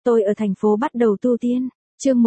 Tôi ở thành phố bắt đầu tu tiên. Chương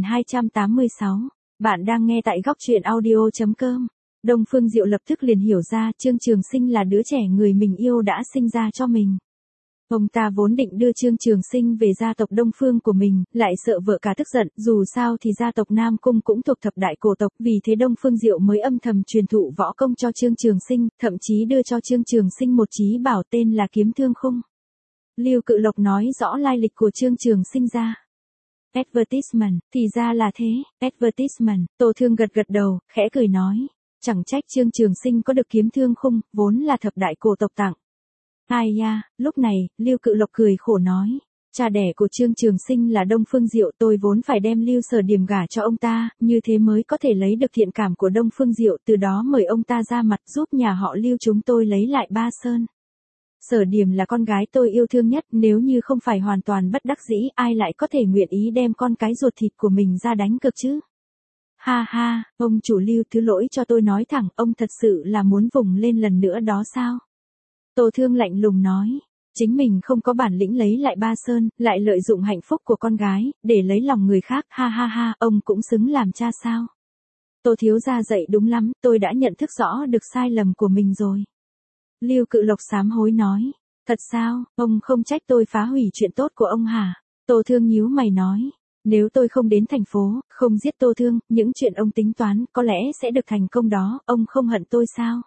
1286. Bạn đang nghe tại góc truyện audio.com. Đông Phương Diệu lập tức liền hiểu ra Trương Trường Sinh là đứa trẻ người mình yêu đã sinh ra cho mình. Ông ta vốn định đưa Trương Trường Sinh về gia tộc Đông Phương của mình, lại sợ vợ cả tức giận, dù sao thì gia tộc Nam Cung cũng thuộc thập đại cổ tộc, vì thế Đông Phương Diệu mới âm thầm truyền thụ võ công cho Trương Trường Sinh, thậm chí đưa cho Trương Trường Sinh một chí bảo tên là Kiếm Thương Khung. Lưu Cự Lộc nói rõ lai lịch của Trương Trường Sinh ra. Advertisement, thì ra là thế, advertisement, Tô Thương gật gật đầu, khẽ cười nói. Chẳng trách Trương Trường Sinh có được Kiếm Thương Khung, vốn là thập đại cổ tộc tặng. Ai ya, lúc này, Lưu Cự Lộc cười khổ nói. Cha đẻ của Trương Trường Sinh là Đông Phương Diệu, tôi vốn phải đem Lưu Sở Điểm gả cho ông ta, như thế mới có thể lấy được thiện cảm của Đông Phương Diệu, từ đó mời ông ta ra mặt giúp nhà họ Lưu chúng tôi lấy lại Ba Sơn. Sở Điểm là con gái tôi yêu thương nhất, nếu như không phải hoàn toàn bất đắc dĩ, ai lại có thể nguyện ý đem con cái ruột thịt của mình ra đánh cược chứ? Ha ha, ông chủ Lưu thứ lỗi cho tôi nói thẳng, ông thật sự là muốn vùng lên lần nữa đó sao? Tô Thương lạnh lùng nói, chính mình không có bản lĩnh lấy lại Ba Sơn, lại lợi dụng hạnh phúc của con gái, để lấy lòng người khác, ha ha ha, ông cũng xứng làm cha sao? Tô thiếu gia dạy đúng lắm, tôi đã nhận thức rõ được sai lầm của mình rồi. Lưu Cự Lộc sám hối nói, thật sao, ông không trách tôi phá hủy chuyện tốt của ông hả? Tô Thương nhíu mày nói, nếu tôi không đến thành phố, không giết Tô Thương, những chuyện ông tính toán có lẽ sẽ được thành công đó, ông không hận tôi sao?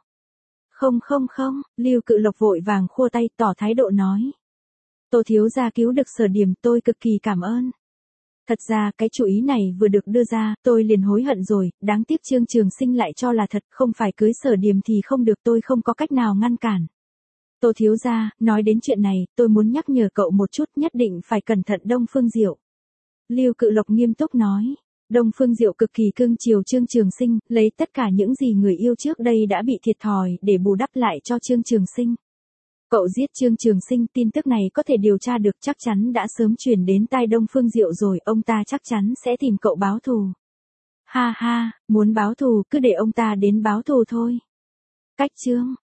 Không, Lưu Cự Lộc vội vàng khua tay tỏ thái độ nói. Tô thiếu gia cứu được Sở Điểm, tôi cực kỳ cảm ơn. Thật ra cái chủ ý này vừa được đưa ra, tôi liền hối hận rồi, đáng tiếc Trương Trường Sinh lại cho là thật, không phải cưới Sở Điểm thì không được, tôi không có cách nào ngăn cản. Tô thiếu gia, nói đến chuyện này, tôi muốn nhắc nhở cậu một chút, nhất định phải cẩn thận Đông Phương Diệu. Lưu Cự Lộc nghiêm túc nói. Đông Phương Diệu cực kỳ cưng chiều Trương Trường Sinh, lấy tất cả những gì người yêu trước đây đã bị thiệt thòi để bù đắp lại cho Trương Trường Sinh. Cậu giết Trương Trường Sinh, tin tức này có thể điều tra được, chắc chắn đã sớm truyền đến tai Đông Phương Diệu rồi, ông ta chắc chắn sẽ tìm cậu báo thù. Ha ha, muốn báo thù, cứ để ông ta đến báo thù thôi. Cách chương